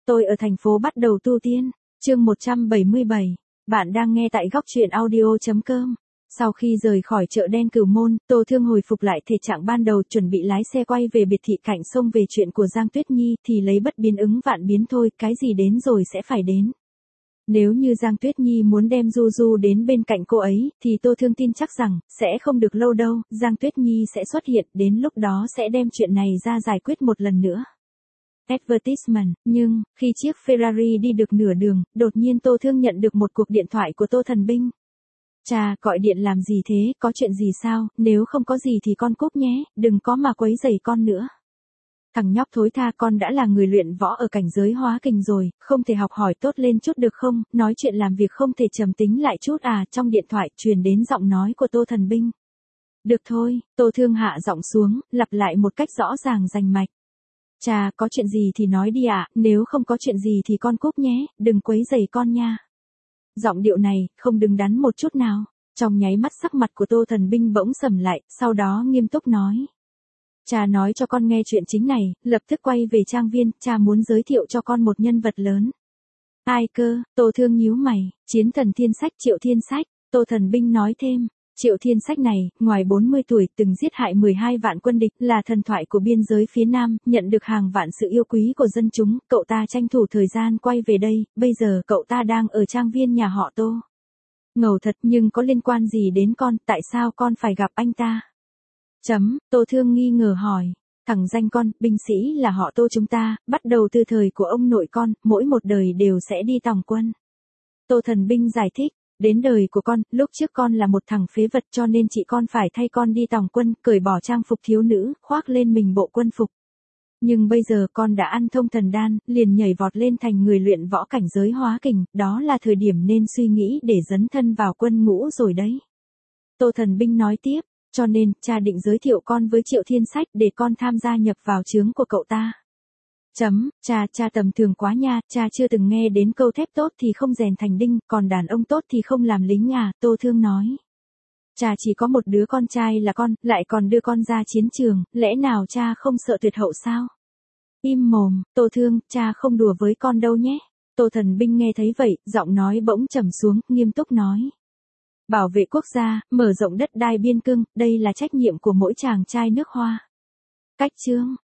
Tôi ở thành phố bắt đầu tu tiên. Chương 177. Bạn đang nghe tại góc truyện audio.com. Sau khi rời khỏi chợ đen Cửu Môn, Tô Thương hồi phục lại thể trạng ban đầu, chuẩn bị lái xe quay về biệt thị cạnh sông. Về chuyện của Giang Tuyết Nhi thì lấy bất biến ứng vạn biến thôi, cái gì đến rồi sẽ phải đến. Nếu như Giang Tuyết Nhi muốn đem Du Du đến bên cạnh cô ấy, thì Tô Thương tin chắc rằng, sẽ không được lâu đâu, Giang Tuyết Nhi sẽ xuất hiện, đến lúc đó sẽ đem chuyện này ra giải quyết một lần nữa. Advertisement, nhưng, khi chiếc Ferrari đi được nửa đường, đột nhiên Tô Thương nhận được một cuộc điện thoại của Tô Thần Binh. Chà, gọi điện làm gì thế, có chuyện gì sao, nếu không có gì thì con cúp nhé, đừng có mà quấy rầy con nữa. Thằng nhóc thối tha, con đã là người luyện võ ở cảnh giới hóa kình rồi, không thể học hỏi tốt lên chút được không, nói chuyện làm việc không thể trầm tính lại chút à. Trong điện thoại truyền đến giọng nói của Tô Thần Binh. Được thôi, Tô Thương hạ giọng xuống, lặp lại một cách rõ ràng rành mạch. Chà, có chuyện gì thì nói đi ạ, nếu không có chuyện gì thì con cúp nhé, đừng quấy rầy con nha. Giọng điệu này, không đứng đắn một chút nào. Trong nháy mắt sắc mặt của Tô Thần Binh bỗng sầm lại, sau đó nghiêm túc nói. Cha nói cho con nghe chuyện chính này, lập tức quay về trang viên, cha muốn giới thiệu cho con một nhân vật lớn. Ai cơ? Tô Thương nhíu mày. Chiến thần Thiên Sách, Triệu Thiên Sách. Tô Thần Binh nói thêm. Triệu Thiên Sách này, ngoài 40 tuổi, từng giết hại 12 vạn quân địch, là thần thoại của biên giới phía Nam, nhận được hàng vạn sự yêu quý của dân chúng, cậu ta tranh thủ thời gian quay về đây, bây giờ cậu ta đang ở trang viên nhà họ Tô. Ngầu thật, nhưng có liên quan gì đến con, tại sao con phải gặp anh ta? Tô Thương nghi ngờ hỏi. Thằng danh con, binh sĩ là họ Tô chúng ta, bắt đầu từ thời của ông nội con, mỗi một đời đều sẽ đi tòng quân. Tô Thần Binh giải thích. Đến đời của con, lúc trước con là một thằng phế vật cho nên chị con phải thay con đi tòng quân, cởi bỏ trang phục thiếu nữ, khoác lên mình bộ quân phục. Nhưng bây giờ con đã ăn thông thần đan, liền nhảy vọt lên thành người luyện võ cảnh giới hóa kình, đó là thời điểm nên suy nghĩ để dấn thân vào quân ngũ rồi đấy. Tô Thần Binh nói tiếp, cho nên, cha định giới thiệu con với Triệu Thiên Sách để con tham gia nhập vào chướng của cậu ta. Cha tầm thường quá nha, cha chưa từng nghe đến câu thép tốt thì không rèn thành đinh, còn đàn ông tốt thì không làm lính à, Tô Thương nói. Cha chỉ có một đứa con trai là con, lại còn đưa con ra chiến trường, lẽ nào cha không sợ tuyệt hậu sao? Im mồm, Tô Thương, cha không đùa với con đâu nhé. Tô Thần Binh nghe thấy vậy, giọng nói bỗng trầm xuống, nghiêm túc nói. Bảo vệ quốc gia, mở rộng đất đai biên cương, đây là trách nhiệm của mỗi chàng trai nước Hoa. Cách chương.